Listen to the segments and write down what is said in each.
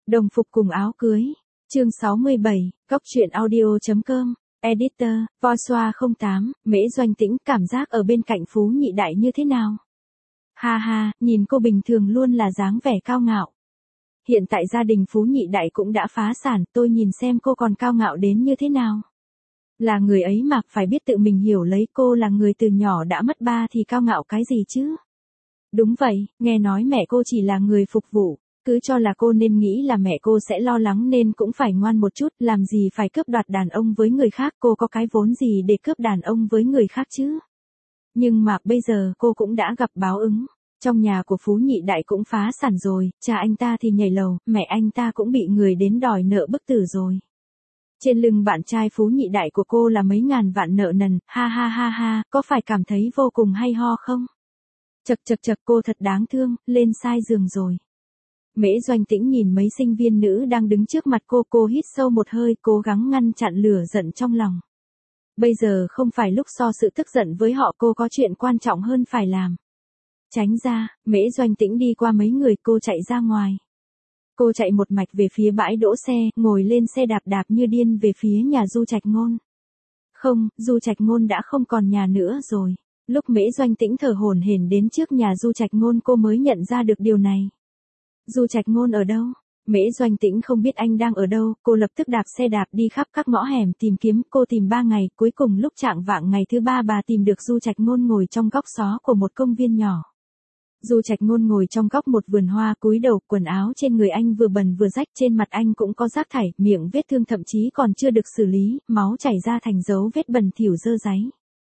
Đồng phục cùng áo cưới. Chương 67, Góc truyện audio.com. Editor, Voi Xoa 08, Mễ Doanh Tĩnh cảm giác ở bên cạnh Phú Nhị Đại như thế nào? Ha ha, nhìn cô bình thường luôn là dáng vẻ cao ngạo. Hiện tại gia đình Phú Nhị Đại cũng đã phá sản, tôi nhìn xem cô còn cao ngạo đến như thế nào. Là người ấy mà phải biết tự mình hiểu lấy, cô là người từ nhỏ đã mất ba thì cao ngạo cái gì chứ? Đúng vậy, nghe nói mẹ cô chỉ là người phục vụ, cứ cho là cô nên nghĩ là mẹ cô sẽ lo lắng nên cũng phải ngoan một chút, làm gì phải cướp đoạt đàn ông với người khác, cô có cái vốn gì để cướp đàn ông với người khác chứ? Nhưng mà bây giờ cô cũng đã gặp báo ứng. Trong nhà của Phú Nhị Đại cũng phá sản rồi, cha anh ta thì nhảy lầu, mẹ anh ta cũng bị người đến đòi nợ bức tử rồi. Trên lưng bạn trai Phú Nhị Đại của cô là mấy ngàn vạn nợ nần, ha ha ha ha, có phải cảm thấy vô cùng hay ho không? Chật chật chật, cô thật đáng thương, lên sai giường rồi. Mễ Doanh Tĩnh nhìn mấy sinh viên nữ đang đứng trước mặt cô hít sâu một hơi, cố gắng ngăn chặn lửa giận trong lòng. Bây giờ không phải lúc so sự tức giận với họ, cô có chuyện quan trọng hơn phải làm. Tránh ra, Mễ Doanh Tĩnh đi qua mấy người, cô chạy ra ngoài. Cô chạy một mạch về phía bãi đỗ xe, ngồi lên xe đạp đạp như điên về phía nhà Du Trạch Ngôn. Không, Du Trạch Ngôn đã không còn nhà nữa rồi. Lúc Mễ Doanh Tĩnh thở hổn hển đến trước nhà Du Trạch Ngôn, cô mới nhận ra được điều này. Du Trạch Ngôn ở đâu? Mễ Doanh Tĩnh không biết anh đang ở đâu, cô lập tức đạp xe đạp đi khắp các ngõ hẻm tìm kiếm, cô tìm 3 ngày, cuối cùng lúc chạng vạng ngày thứ 3 bà tìm được Du Trạch Ngôn ngồi trong góc xó của một công viên nhỏ. Du Trạch Ngôn ngồi trong góc một vườn hoa, cúi đầu, quần áo trên người anh vừa bẩn vừa rách, trên mặt anh cũng có rác thải, miệng vết thương thậm chí còn chưa được xử lý, máu chảy ra thành dấu vết bẩn thỉu dơ dáy.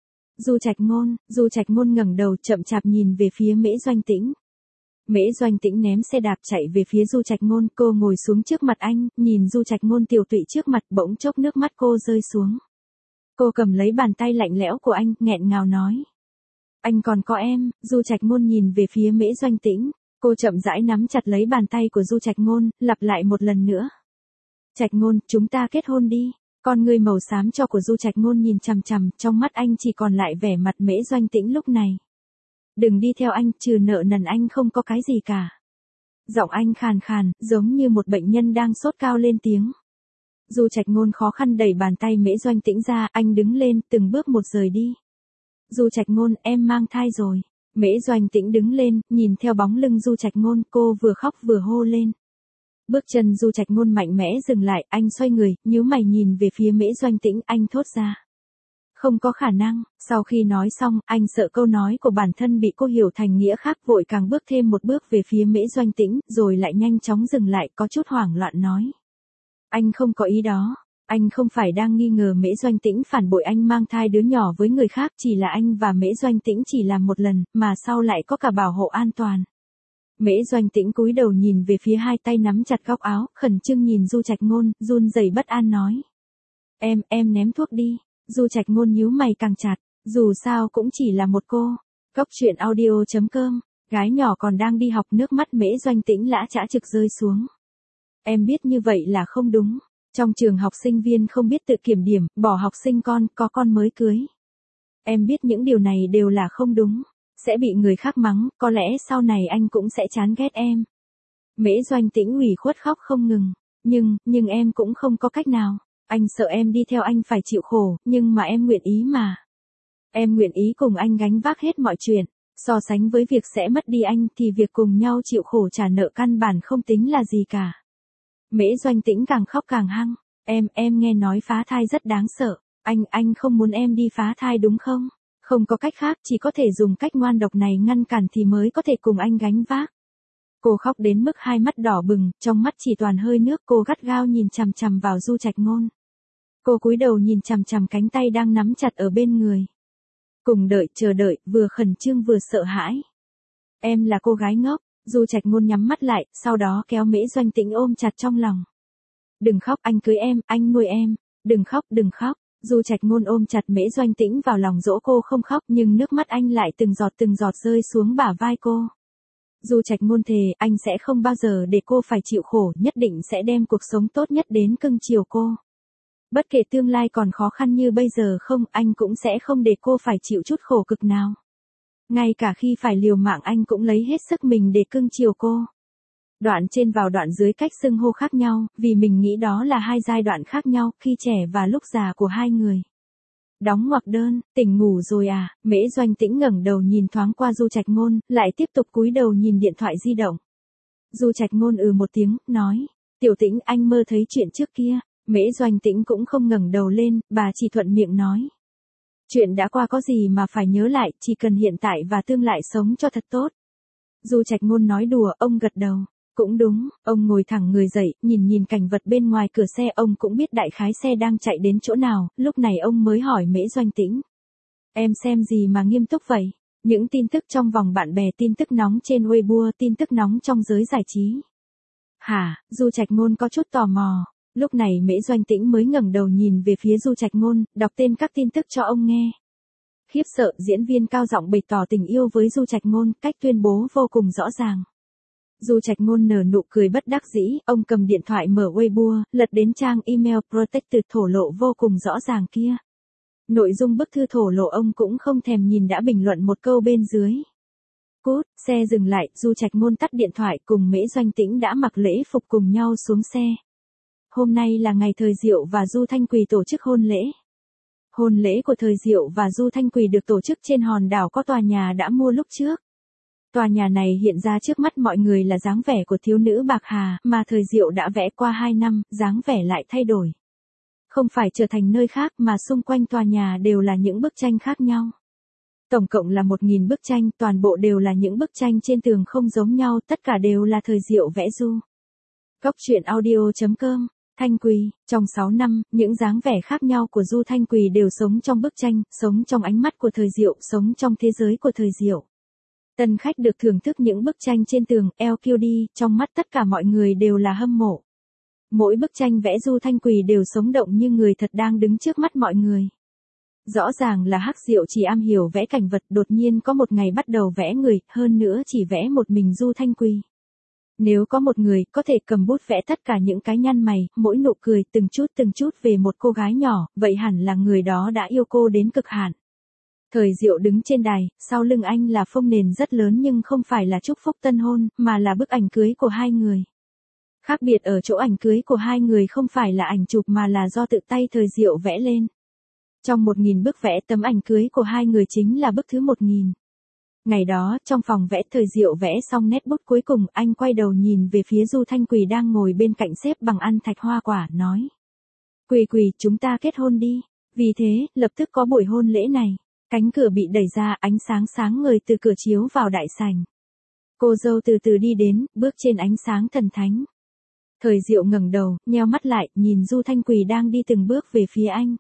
Du Trạch Ngôn ngẩng đầu chậm chạp nhìn về phía Mễ Doanh Tĩnh. Mễ Doanh Tĩnh ném xe đạp chạy về phía Du Trạch Ngôn, cô ngồi xuống trước mặt anh, nhìn Du Trạch Ngôn tiều tụy trước mặt, bỗng chốc nước mắt cô rơi xuống. Cô cầm lấy bàn tay lạnh lẽo của anh, nghẹn ngào nói. Anh còn có em. Du Trạch Ngôn nhìn về phía Mễ Doanh Tĩnh, cô chậm rãi nắm chặt lấy bàn tay của Du Trạch Ngôn, lặp lại một lần nữa. Trạch Ngôn, chúng ta kết hôn đi. Con ngươi màu xám cho của Du Trạch Ngôn nhìn chằm chằm, trong mắt anh chỉ còn lại vẻ mặt Mễ Doanh Tĩnh lúc này. Đừng đi theo anh, trừ nợ nần anh không có cái gì cả. Giọng anh khàn khàn, giống như một bệnh nhân đang sốt cao lên tiếng. Du Trạch Ngôn khó khăn đẩy bàn tay Mễ Doanh Tĩnh ra, anh đứng lên, từng bước một rời đi. Du Trạch Ngôn, em mang thai rồi. Mễ Doanh Tĩnh đứng lên, nhìn theo bóng lưng Du Trạch Ngôn, cô vừa khóc vừa hô lên. Bước chân Du Trạch Ngôn mạnh mẽ dừng lại, anh xoay người, nhíu mày nhìn về phía Mễ Doanh Tĩnh, anh thốt ra. Không có khả năng. Sau khi nói xong, anh sợ câu nói của bản thân bị cô hiểu thành nghĩa khác, vội càng bước thêm một bước về phía Mễ Doanh Tĩnh, rồi lại nhanh chóng dừng lại, có chút hoảng loạn nói. Anh không có ý đó. Anh không phải đang nghi ngờ Mễ Doanh Tĩnh phản bội anh mang thai đứa nhỏ với người khác, chỉ là anh và Mễ Doanh Tĩnh chỉ làm một lần, mà sau lại có cả bảo hộ an toàn. Mễ Doanh Tĩnh cúi đầu nhìn về phía hai tay nắm chặt góc áo, khẩn trương nhìn Du Trạch Ngôn, run rẩy bất an nói. Em ném thuốc đi. Du Trạch Ngôn nhíu mày càng chặt, dù sao cũng chỉ là một cô. Góc truyện audio.com, gái nhỏ còn đang đi học, nước mắt Mễ Doanh Tĩnh lã chã trực rơi xuống. Em biết như vậy là không đúng. Trong trường học sinh viên không biết tự kiểm điểm, bỏ học sinh con, có con mới cưới. Em biết những điều này đều là không đúng. Sẽ bị người khác mắng, có lẽ sau này anh cũng sẽ chán ghét em. Mễ Doanh Tĩnh ủy khuất khóc không ngừng. Nhưng em cũng không có cách nào. Anh sợ em đi theo anh phải chịu khổ, nhưng mà em nguyện ý mà. Em nguyện ý cùng anh gánh vác hết mọi chuyện. So sánh với việc sẽ mất đi anh thì việc cùng nhau chịu khổ trả nợ căn bản không tính là gì cả. Mễ Doanh Tĩnh càng khóc càng hăng. Em nghe nói phá thai rất đáng sợ. Anh không muốn em đi phá thai đúng không? Không có cách khác, chỉ có thể dùng cách ngoan độc này ngăn cản thì mới có thể cùng anh gánh vác. Cô khóc đến mức hai mắt đỏ bừng, trong mắt chỉ toàn hơi nước, cô gắt gao nhìn chằm chằm vào Du Trạch Ngôn. Cô cúi đầu nhìn chằm chằm cánh tay đang nắm chặt ở bên người. Cùng đợi, chờ đợi, vừa khẩn trương vừa sợ hãi. Em là cô gái ngốc. Du Trạch Ngôn nhắm mắt lại, sau đó kéo Mễ Doanh Tĩnh ôm chặt trong lòng. Đừng khóc, anh cưới em, anh nuôi em. Đừng khóc. Du Trạch Ngôn ôm chặt Mễ Doanh Tĩnh vào lòng dỗ cô không khóc, nhưng nước mắt anh lại từng giọt rơi xuống bả vai cô. Du Trạch Ngôn thề, anh sẽ không bao giờ để cô phải chịu khổ, nhất định sẽ đem cuộc sống tốt nhất đến cưng chiều cô. Bất kể tương lai còn khó khăn như bây giờ không, anh cũng sẽ không để cô phải chịu chút khổ cực nào. Ngay cả khi phải liều mạng anh cũng lấy hết sức mình để cưng chiều cô. Đoạn trên vào đoạn dưới cách xưng hô khác nhau, vì mình nghĩ đó là hai giai đoạn khác nhau khi trẻ và lúc già của hai người. Đóng ngoặc đơn, tỉnh ngủ rồi à, Mễ Doanh Tĩnh ngẩng đầu nhìn thoáng qua Du Trạch Ngôn, lại tiếp tục cúi đầu nhìn điện thoại di động. Du Trạch Ngôn một tiếng, nói, Tiểu Tĩnh anh mơ thấy chuyện trước kia, Mễ Doanh Tĩnh cũng không ngẩng đầu lên, bà chỉ thuận miệng nói. Chuyện đã qua có gì mà phải nhớ lại, chỉ cần hiện tại và tương lai sống cho thật tốt. Du Trạch Ngôn nói đùa, ông gật đầu. Cũng đúng, ông ngồi thẳng người dậy, nhìn cảnh vật bên ngoài cửa xe, ông cũng biết đại khái xe đang chạy đến chỗ nào, lúc này ông mới hỏi Mễ Doanh Tĩnh. Em xem gì mà nghiêm túc vậy? Những tin tức trong vòng bạn bè, tin tức nóng trên Weibo, tin tức nóng trong giới giải trí. Hả, Du Trạch Ngôn có chút tò mò. Lúc này Mễ Doanh Tĩnh mới ngẩng đầu nhìn về phía Du Trạch Ngôn, đọc tên các tin tức cho ông nghe. Khiếp sợ, diễn viên cao giọng bày tỏ tình yêu với Du Trạch Ngôn, cách tuyên bố vô cùng rõ ràng. Du Trạch Ngôn nở nụ cười bất đắc dĩ, ông cầm điện thoại mở Weibo, lật đến trang email protected thổ lộ vô cùng rõ ràng kia. Nội dung bức thư thổ lộ ông cũng không thèm nhìn đã bình luận một câu bên dưới. Cút, xe dừng lại, Du Trạch Ngôn tắt điện thoại cùng Mễ Doanh Tĩnh đã mặc lễ phục cùng nhau xuống xe. Hôm nay là ngày Thời Diệu và Du Thanh Quỳ tổ chức hôn lễ. Hôn lễ của Thời Diệu và Du Thanh Quỳ được tổ chức trên hòn đảo có tòa nhà đã mua lúc trước. Tòa nhà này hiện ra trước mắt mọi người là dáng vẻ của thiếu nữ Bạc Hà mà Thời Diệu đã vẽ qua 2 năm, dáng vẻ lại thay đổi. Không phải trở thành nơi khác mà xung quanh tòa nhà đều là những bức tranh khác nhau. Tổng cộng là 1.000 bức tranh, toàn bộ đều là những bức tranh trên tường không giống nhau, tất cả đều là Thời Diệu vẽ du. Góc truyện audio.com, Thanh Quỳ, trong 6 năm, những dáng vẻ khác nhau của Du Thanh Quỳ đều sống trong bức tranh, sống trong ánh mắt của Thời Diệu, sống trong thế giới của Thời Diệu. Tân khách được thưởng thức những bức tranh trên tường, LQD, trong mắt tất cả mọi người đều là hâm mộ. Mỗi bức tranh vẽ Du Thanh Quỳ đều sống động như người thật đang đứng trước mắt mọi người. Rõ ràng là Hắc Diệu chỉ am hiểu vẽ cảnh vật, đột nhiên có một ngày bắt đầu vẽ người, hơn nữa chỉ vẽ một mình Du Thanh Quỳ. Nếu có một người có thể cầm bút vẽ tất cả những cái nhăn mày, mỗi nụ cười từng chút về một cô gái nhỏ, vậy hẳn là người đó đã yêu cô đến cực hạn. Thời Diệu đứng trên đài, sau lưng anh là phông nền rất lớn nhưng không phải là chúc phúc tân hôn, mà là bức ảnh cưới của hai người. Khác biệt ở chỗ ảnh cưới của hai người không phải là ảnh chụp mà là do tự tay Thời Diệu vẽ lên. Trong 1.000 bức vẽ, tấm ảnh cưới của hai người chính là bức thứ 1.000. Ngày đó, trong phòng vẽ, Thời Diệu vẽ xong nét bút cuối cùng, anh quay đầu nhìn về phía Du Thanh Quỳ đang ngồi bên cạnh xếp bằng ăn thạch hoa quả, nói. Quỳ Quỳ, chúng ta kết hôn đi. Vì thế, lập tức có buổi hôn lễ này. Cánh cửa bị đẩy ra, ánh sáng sáng ngời từ cửa chiếu vào đại sảnh. Cô dâu từ từ đi đến, bước trên ánh sáng thần thánh. Thời Diệu ngẩng đầu, nheo mắt lại, nhìn Du Thanh Quỳ đang đi từng bước về phía anh.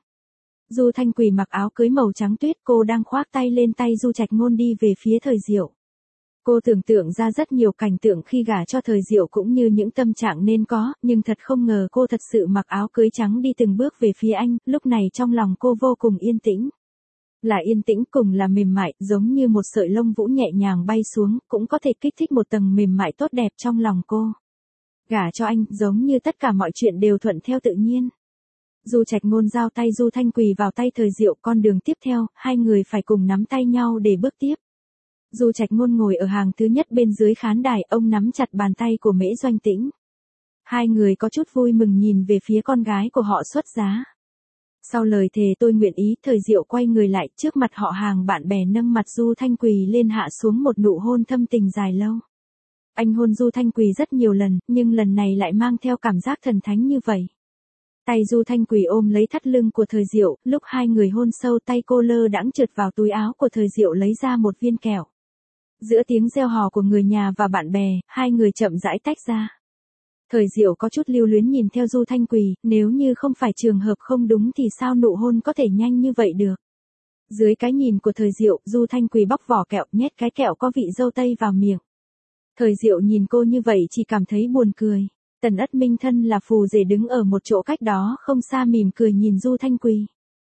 Du Thanh Quỳ mặc áo cưới màu trắng tuyết, cô đang khoác tay lên tay Du Trạch Ngôn đi về phía Thời Diệu. Cô tưởng tượng ra rất nhiều cảnh tượng khi gả cho Thời Diệu cũng như những tâm trạng nên có, nhưng thật không ngờ cô thật sự mặc áo cưới trắng đi từng bước về phía anh, lúc này trong lòng cô vô cùng yên tĩnh. Là yên tĩnh cùng là mềm mại, giống như một sợi lông vũ nhẹ nhàng bay xuống, cũng có thể kích thích một tầng mềm mại tốt đẹp trong lòng cô. Gả cho anh, giống như tất cả mọi chuyện đều thuận theo tự nhiên. Du Trạch Ngôn giao tay Du Thanh Quỳ vào tay Thời Diệu, con đường tiếp theo, hai người phải cùng nắm tay nhau để bước tiếp. Du Trạch Ngôn ngồi ở hàng thứ nhất bên dưới khán đài, ông nắm chặt bàn tay của Mễ Doanh Tĩnh. Hai người có chút vui mừng nhìn về phía con gái của họ xuất giá. Sau lời thề tôi nguyện ý, Thời Diệu quay người lại, trước mặt họ hàng bạn bè nâng mặt Du Thanh Quỳ lên hạ xuống một nụ hôn thâm tình dài lâu. Anh hôn Du Thanh Quỳ rất nhiều lần, nhưng lần này lại mang theo cảm giác thần thánh như vậy. Tay Du Thanh Quỳ ôm lấy thắt lưng của Thời Diệu, lúc hai người hôn sâu tay cô lơ đãng trượt vào túi áo của Thời Diệu lấy ra một viên kẹo. Giữa tiếng reo hò của người nhà và bạn bè, hai người chậm rãi tách ra. Thời Diệu có chút lưu luyến nhìn theo Du Thanh Quỳ, nếu như không phải trường hợp không đúng thì sao nụ hôn có thể nhanh như vậy được. Dưới cái nhìn của Thời Diệu, Du Thanh Quỳ bóc vỏ kẹo, nhét cái kẹo có vị dâu tây vào miệng. Thời Diệu nhìn cô như vậy chỉ cảm thấy buồn cười. Tần Ất Minh thân là phù rể đứng ở một chỗ cách đó không xa mỉm cười nhìn Du Thanh Quỳ.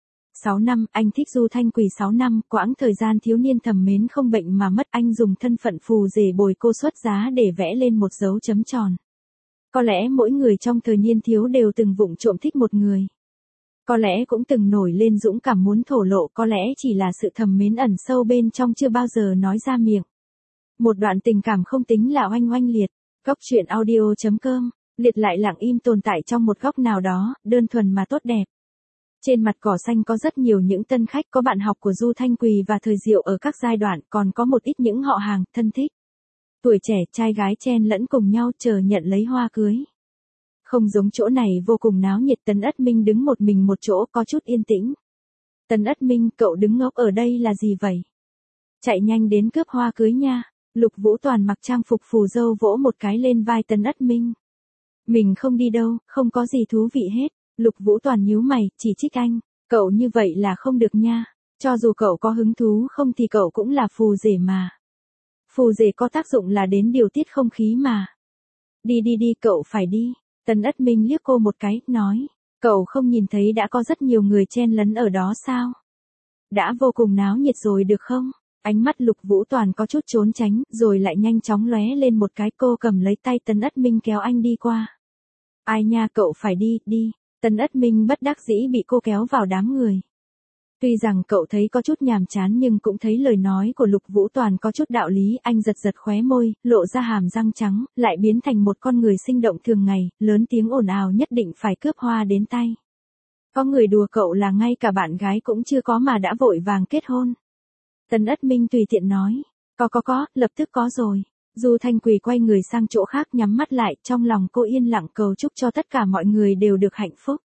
6 năm, anh thích Du Thanh Quỳ 6 năm, quãng thời gian thiếu niên thầm mến không bệnh mà mất, anh dùng thân phận phù rể bồi cô xuất giá để vẽ lên một dấu chấm tròn. Có lẽ mỗi người trong thời niên thiếu đều từng vụng trộm thích một người. Có lẽ cũng từng nổi lên dũng cảm muốn thổ lộ, có lẽ chỉ là sự thầm mến ẩn sâu bên trong chưa bao giờ nói ra miệng. Một đoạn tình cảm không tính là oanh oanh liệt. Góc truyện audio.com, liệt lại lặng im tồn tại trong một góc nào đó, đơn thuần mà tốt đẹp. Trên mặt cỏ xanh có rất nhiều những tân khách có bạn học của Du Thanh Quỳ và Thời Diệu ở các giai đoạn, còn có một ít những họ hàng, thân thích. Tuổi trẻ, trai gái chen lẫn cùng nhau chờ nhận lấy hoa cưới. Không giống chỗ này vô cùng náo nhiệt. Tấn Ất Minh đứng một mình một chỗ có chút yên tĩnh. Tấn Ất Minh, cậu đứng ngốc ở đây là gì vậy? Chạy nhanh đến cướp hoa cưới nha. Lục Vũ Toàn mặc trang phục phù dâu vỗ một cái lên vai Tấn Ất Minh. Mình không đi đâu, không có gì thú vị hết. Lục Vũ Toàn nhíu mày, chỉ trích anh. Cậu như vậy là không được nha. Cho dù cậu có hứng thú không thì cậu cũng là phù rể mà. Phù rể có tác dụng là đến điều tiết không khí mà. Đi đi đi, cậu phải đi. Tấn Ất Minh liếc cô một cái, nói. Cậu không nhìn thấy đã có rất nhiều người chen lấn ở đó sao? Đã vô cùng náo nhiệt rồi được không? Ánh mắt Lục Vũ Toàn có chút trốn tránh, rồi lại nhanh chóng lóe lên một cái. Cô cầm lấy tay Tấn Ất Minh kéo anh đi qua. Ai nha, cậu phải đi, đi. Tấn Ất Minh bất đắc dĩ bị cô kéo vào đám người. Tuy rằng cậu thấy có chút nhàm chán nhưng cũng thấy lời nói của Lục Vũ Toàn có chút đạo lý. Anh giật giật khóe môi, lộ ra hàm răng trắng, lại biến thành một con người sinh động thường ngày, lớn tiếng ồn ào nhất định phải cướp hoa đến tay. Có người đùa cậu là ngay cả bạn gái cũng chưa có mà đã vội vàng kết hôn. Tấn Ất Minh tùy tiện nói, có, lập tức có rồi. Du Thanh Quỳ quay người sang chỗ khác nhắm mắt lại, trong lòng cô yên lặng cầu chúc cho tất cả mọi người đều được hạnh phúc.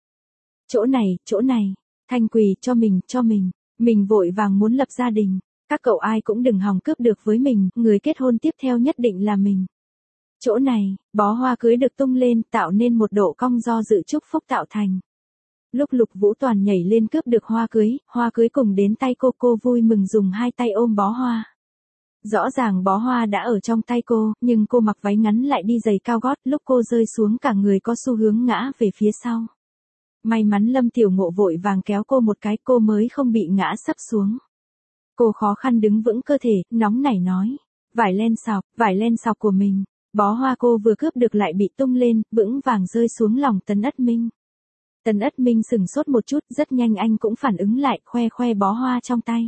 Chỗ này, Thanh Quỳ cho mình vội vàng muốn lập gia đình. Các cậu ai cũng đừng hòng cướp được với mình, người kết hôn tiếp theo nhất định là mình. Chỗ này, bó hoa cưới được tung lên tạo nên một độ cong do dự chúc phúc tạo thành. Lúc Lục Vũ Toàn nhảy lên cướp được hoa cưới cùng đến tay cô vui mừng dùng hai tay ôm bó hoa. Rõ ràng bó hoa đã ở trong tay cô, nhưng cô mặc váy ngắn lại đi giày cao gót, lúc cô rơi xuống cả người có xu hướng ngã về phía sau. May mắn Lâm Tiểu Ngộ vội vàng kéo cô một cái, cô mới không bị ngã sấp xuống. Cô khó khăn đứng vững cơ thể, nóng nảy nói. Vải len sọc của mình. Bó hoa cô vừa cướp được lại bị tung lên, vững vàng rơi xuống lòng Tấn Ất Minh. Tấn Ất Minh sừng sốt một chút, rất nhanh anh cũng phản ứng lại, khoe bó hoa trong tay.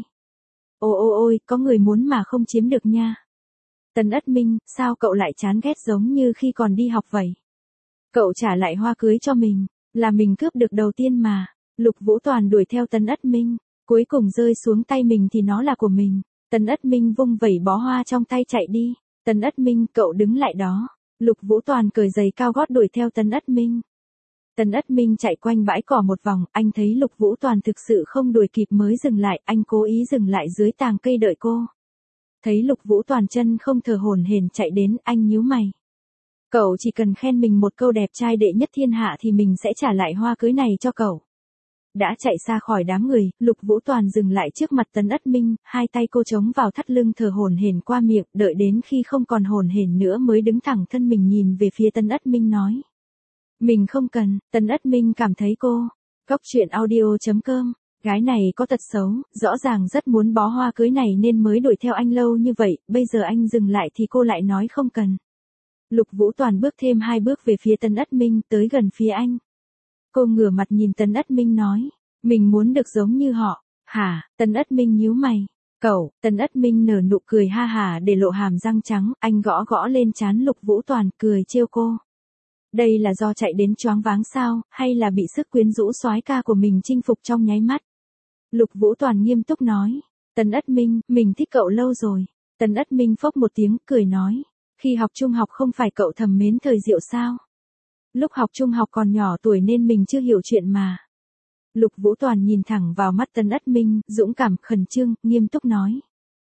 Ôi, có người muốn mà không chiếm được nha. Tấn Ất Minh, sao cậu lại chán ghét giống như khi còn đi học vậy? Cậu trả lại hoa cưới cho mình, là mình cướp được đầu tiên mà. Lục Vũ Toàn đuổi theo Tấn Ất Minh, cuối cùng rơi xuống tay mình thì nó là của mình. Tấn Ất Minh vung vẩy bó hoa trong tay chạy đi. Tấn Ất Minh, cậu đứng lại đó. Lục Vũ Toàn cởi giày cao gót đuổi theo Tấn Ất Minh. Tấn Ất Minh chạy quanh bãi cỏ một vòng, anh thấy Lục Vũ Toàn thực sự không đuổi kịp mới dừng lại, anh cố ý dừng lại dưới tàng cây đợi cô. Thấy Lục Vũ Toàn chân không thở hổn hển chạy đến, anh nhíu mày. Cậu chỉ cần khen mình một câu đẹp trai đệ nhất thiên hạ thì mình sẽ trả lại hoa cưới này cho cậu. Đã chạy xa khỏi đám người, Lục Vũ Toàn dừng lại trước mặt Tấn Ất Minh, hai tay cô chống vào thắt lưng thở hổn hển qua miệng, đợi đến khi không còn hổn hển nữa mới đứng thẳng thân mình nhìn về phía Tấn Ất Minh nói. Mình không cần. Tấn Ất Minh cảm thấy cô. Góc truyện audio.com, gái này có tật xấu, rõ ràng rất muốn bó hoa cưới này nên mới đuổi theo anh lâu như vậy, bây giờ anh dừng lại thì cô lại nói không cần. Lục Vũ Toàn bước thêm 2 bước về phía Tấn Ất Minh, tới gần phía anh. Cô ngửa mặt nhìn Tấn Ất Minh nói, mình muốn được giống như họ. Hả? Tấn Ất Minh nhíu mày. Cậu. Tấn Ất Minh nở nụ cười ha hả để lộ hàm răng trắng, anh gõ lên trán Lục Vũ Toàn, cười trêu cô. Đây là do chạy đến choáng váng sao, hay là bị sức quyến rũ soái ca của mình chinh phục trong nháy mắt? Lục Vũ Toàn nghiêm túc nói. Tấn Ất Minh, mình thích cậu lâu rồi. Tấn Ất Minh phốc một tiếng, cười nói. Khi học trung học không phải cậu thầm mến Thời Diệu sao? Lúc học trung học còn nhỏ tuổi nên mình chưa hiểu chuyện mà. Lục Vũ Toàn nhìn thẳng vào mắt Tấn Ất Minh, dũng cảm, khẩn trương, nghiêm túc nói.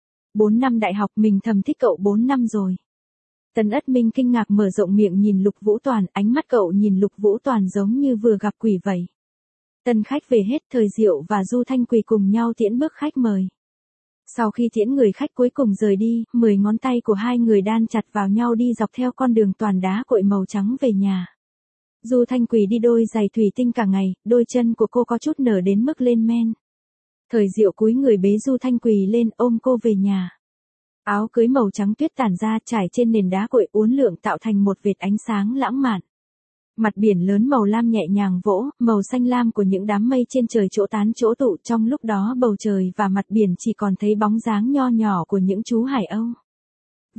4 năm đại học mình thầm thích cậu 4 năm rồi. Tấn Ất Minh kinh ngạc mở rộng miệng nhìn Lục Vũ Toàn, ánh mắt cậu nhìn Lục Vũ Toàn giống như vừa gặp quỷ vậy. Tân khách về hết, Thời Diệu và Du Thanh Quỳ cùng nhau tiễn bước khách mời. Sau khi tiễn người khách cuối cùng rời đi, 10 ngón tay của hai người đan chặt vào nhau đi dọc theo con đường toàn đá cội màu trắng về nhà. Du Thanh Quỳ đi đôi giày thủy tinh cả ngày, đôi chân của cô có chút nở đến mức lên men. Thời Diệu cúi người bế Du Thanh Quỳ lên ôm cô về nhà. Áo cưới màu trắng tuyết tản ra trải trên nền đá cội uốn lượn tạo thành một vệt ánh sáng lãng mạn. Mặt biển lớn màu lam nhẹ nhàng vỗ, màu xanh lam của những đám mây trên trời chỗ tán chỗ tụ, trong lúc đó bầu trời và mặt biển chỉ còn thấy bóng dáng nho nhỏ của những chú hải âu.